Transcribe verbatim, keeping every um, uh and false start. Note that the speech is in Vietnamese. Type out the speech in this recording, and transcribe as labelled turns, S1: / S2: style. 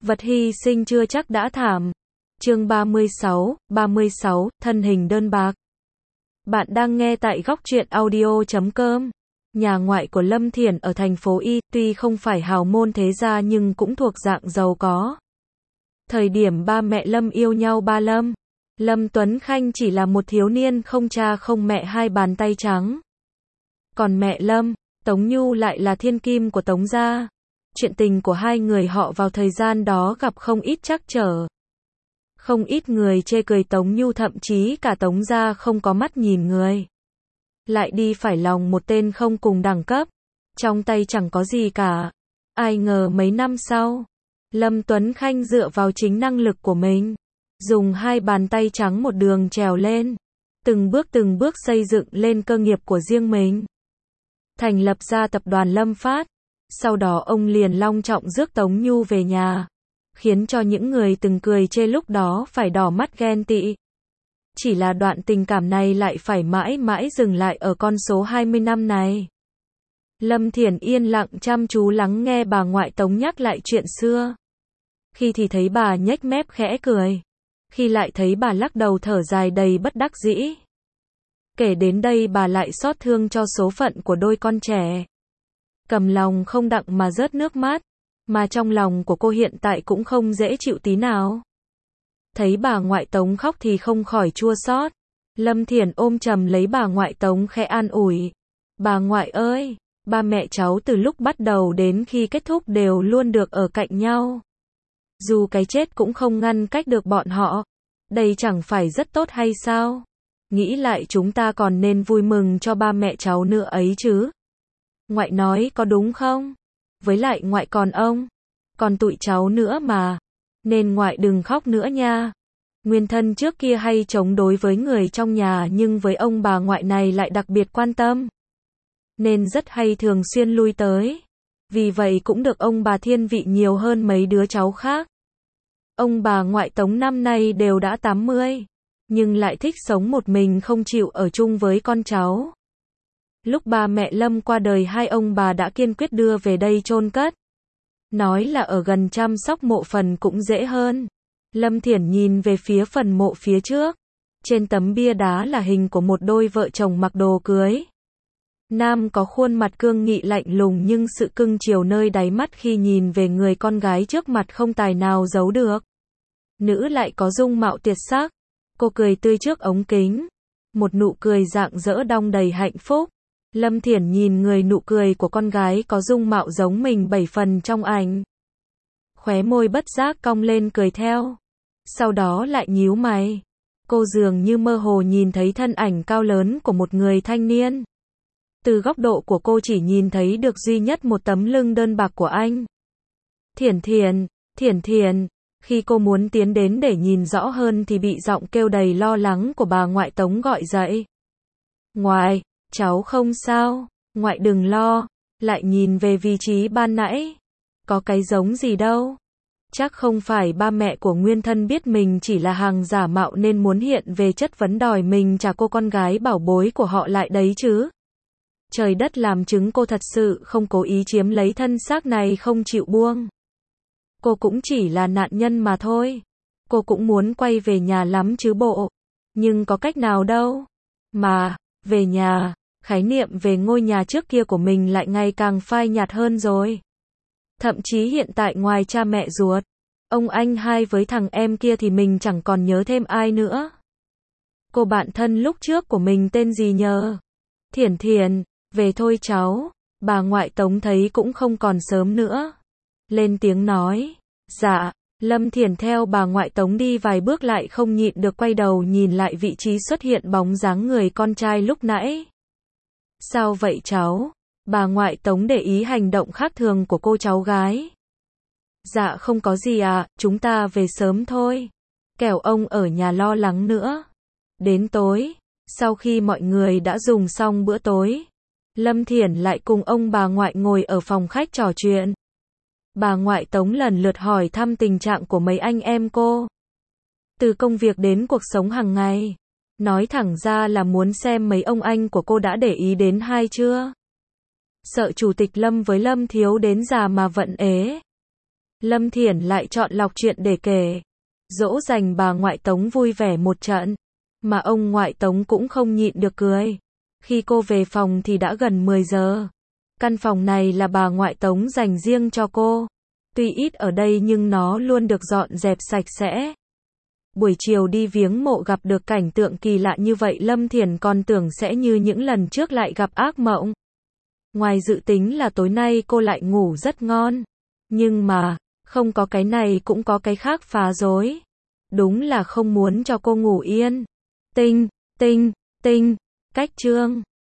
S1: Vật hy sinh chưa chắc đã thảm. Chương ba mươi sáu, ba mươi sáu, thân hình đơn bạc. Bạn đang nghe tại góc truyện audio chấm com. Nhà ngoại của Lâm Thiển ở thành phố Y, tuy không phải hào môn thế gia nhưng cũng thuộc dạng giàu có. Thời điểm ba mẹ Lâm yêu nhau ba Lâm, Lâm Tuấn Khanh chỉ là một thiếu niên không cha không mẹ hai bàn tay trắng. Còn mẹ Lâm, Tống Nhu lại là thiên kim của Tống gia. Chuyện tình của hai người họ vào thời gian đó gặp không ít trắc trở. Không ít người chê cười Tống Nhu, thậm chí cả Tống gia không có mắt nhìn người. Lại đi phải lòng một tên không cùng đẳng cấp, trong tay chẳng có gì cả. Ai ngờ mấy năm sau, Lâm Tuấn Khanh dựa vào chính năng lực của mình, dùng hai bàn tay trắng một đường trèo lên, từng bước từng bước xây dựng lên cơ nghiệp của riêng mình. Thành lập ra tập đoàn Lâm Phát, sau đó ông liền long trọng rước Tống Nhu về nhà, khiến cho những người từng cười chê lúc đó phải đỏ mắt ghen tị. Chỉ là đoạn tình cảm này lại phải mãi mãi dừng lại ở con số hai mươi năm này. Lâm Thiển yên lặng chăm chú lắng nghe bà ngoại Tống nhắc lại chuyện xưa. Khi thì thấy bà nhếch mép khẽ cười, khi lại thấy bà lắc đầu thở dài đầy bất đắc dĩ. Kể đến đây bà lại xót thương cho số phận của đôi con trẻ. Cầm lòng không đặng mà rớt nước mắt, mà trong lòng của cô hiện tại cũng không dễ chịu tí nào. Thấy bà ngoại Tống khóc thì không khỏi chua xót. Lâm Thiển ôm chầm lấy bà ngoại Tống khẽ an ủi. Bà ngoại ơi, ba mẹ cháu từ lúc bắt đầu đến khi kết thúc đều luôn được ở cạnh nhau. Dù cái chết cũng không ngăn cách được bọn họ. Đây chẳng phải rất tốt hay sao? Nghĩ lại chúng ta còn nên vui mừng cho ba mẹ cháu nữa ấy chứ. Ngoại nói có đúng không? Với lại ngoại còn ông, còn tụi cháu nữa mà. Nên ngoại đừng khóc nữa nha. Nguyên thân trước kia hay chống đối với người trong nhà nhưng với ông bà ngoại này lại đặc biệt quan tâm. Nên rất hay thường xuyên lui tới. Vì vậy cũng được ông bà thiên vị nhiều hơn mấy đứa cháu khác. Ông bà ngoại Tống năm nay đều đã tám mươi. Nhưng lại thích sống một mình không chịu ở chung với con cháu. Lúc ba mẹ Lâm qua đời hai ông bà đã kiên quyết đưa về đây chôn cất. Nói là ở gần chăm sóc mộ phần cũng dễ hơn. Lâm Thiển nhìn về phía phần mộ phía trước. Trên tấm bia đá là hình của một đôi vợ chồng mặc đồ cưới. Nam có khuôn mặt cương nghị lạnh lùng nhưng sự cưng chiều nơi đáy mắt khi nhìn về người con gái trước mặt không tài nào giấu được. Nữ lại có dung mạo tuyệt sắc. Cô cười tươi trước ống kính. Một nụ cười rạng rỡ đong đầy hạnh phúc. Lâm Thiển nhìn người nụ cười của con gái có dung mạo giống mình bảy phần trong ảnh. Khóe môi bất giác cong lên cười theo. Sau đó lại nhíu mày. Cô dường như mơ hồ nhìn thấy thân ảnh cao lớn của một người thanh niên. Từ góc độ của cô chỉ nhìn thấy được duy nhất một tấm lưng đơn bạc của anh. Thiển Thiển, Thiển Thiển. Khi cô muốn tiến đến để nhìn rõ hơn thì bị giọng kêu đầy lo lắng của bà ngoại Tống gọi dậy. Ngoại, cháu không sao, ngoại đừng lo. Lại nhìn về vị trí ban nãy. Có cái giống gì đâu. Chắc không phải ba mẹ của nguyên thân biết mình chỉ là hàng giả mạo nên muốn hiện về chất vấn đòi mình trả cô con gái bảo bối của họ lại đấy chứ. Trời đất làm chứng cô thật sự không cố ý chiếm lấy thân xác này không chịu buông. Cô cũng chỉ là nạn nhân mà thôi. Cô cũng muốn quay về nhà lắm chứ bộ. Nhưng có cách nào đâu. Mà, về nhà, khái niệm về ngôi nhà trước kia của mình lại ngày càng phai nhạt hơn rồi. Thậm chí hiện tại ngoài cha mẹ ruột, ông anh hai với thằng em kia thì mình chẳng còn nhớ thêm ai nữa. Cô bạn thân lúc trước của mình tên gì nhờ? Thiển Thiển, về thôi cháu. Bà ngoại Tống thấy cũng không còn sớm nữa. Lên tiếng nói. Dạ. Lâm Thiển theo bà ngoại Tống đi vài bước lại không nhịn được quay đầu nhìn lại vị trí xuất hiện bóng dáng người con trai lúc nãy. Sao vậy cháu? Bà ngoại Tống để ý hành động khác thường của cô cháu gái. Dạ không có gì ạ, chúng ta về sớm thôi. Kẻo ông ở nhà lo lắng nữa. Đến tối, sau khi mọi người đã dùng xong bữa tối, Lâm Thiển lại cùng ông bà ngoại ngồi ở phòng khách trò chuyện. Bà ngoại Tống lần lượt hỏi thăm tình trạng của mấy anh em cô. Từ công việc đến cuộc sống hàng ngày. Nói thẳng ra là muốn xem mấy ông anh của cô đã để ý đến hai chưa. Sợ chủ tịch Lâm với Lâm Thiếu đến già mà vận ế. Lâm Thiển lại chọn lọc chuyện để kể. Dỗ dành bà ngoại Tống vui vẻ một trận. Mà ông ngoại Tống cũng không nhịn được cười. Khi cô về phòng thì đã gần mười giờ. Căn phòng này là bà ngoại Tống dành riêng cho cô. Tuy ít ở đây nhưng nó luôn được dọn dẹp sạch sẽ. Buổi chiều đi viếng mộ gặp được cảnh tượng kỳ lạ như vậy, Lâm Thiển còn tưởng sẽ như những lần trước lại gặp ác mộng. Ngoài dự tính là tối nay cô lại ngủ rất ngon. Nhưng mà, không có cái này cũng có cái khác phá rối. Đúng là không muốn cho cô ngủ yên. Tinh, tinh, tinh, cách chương.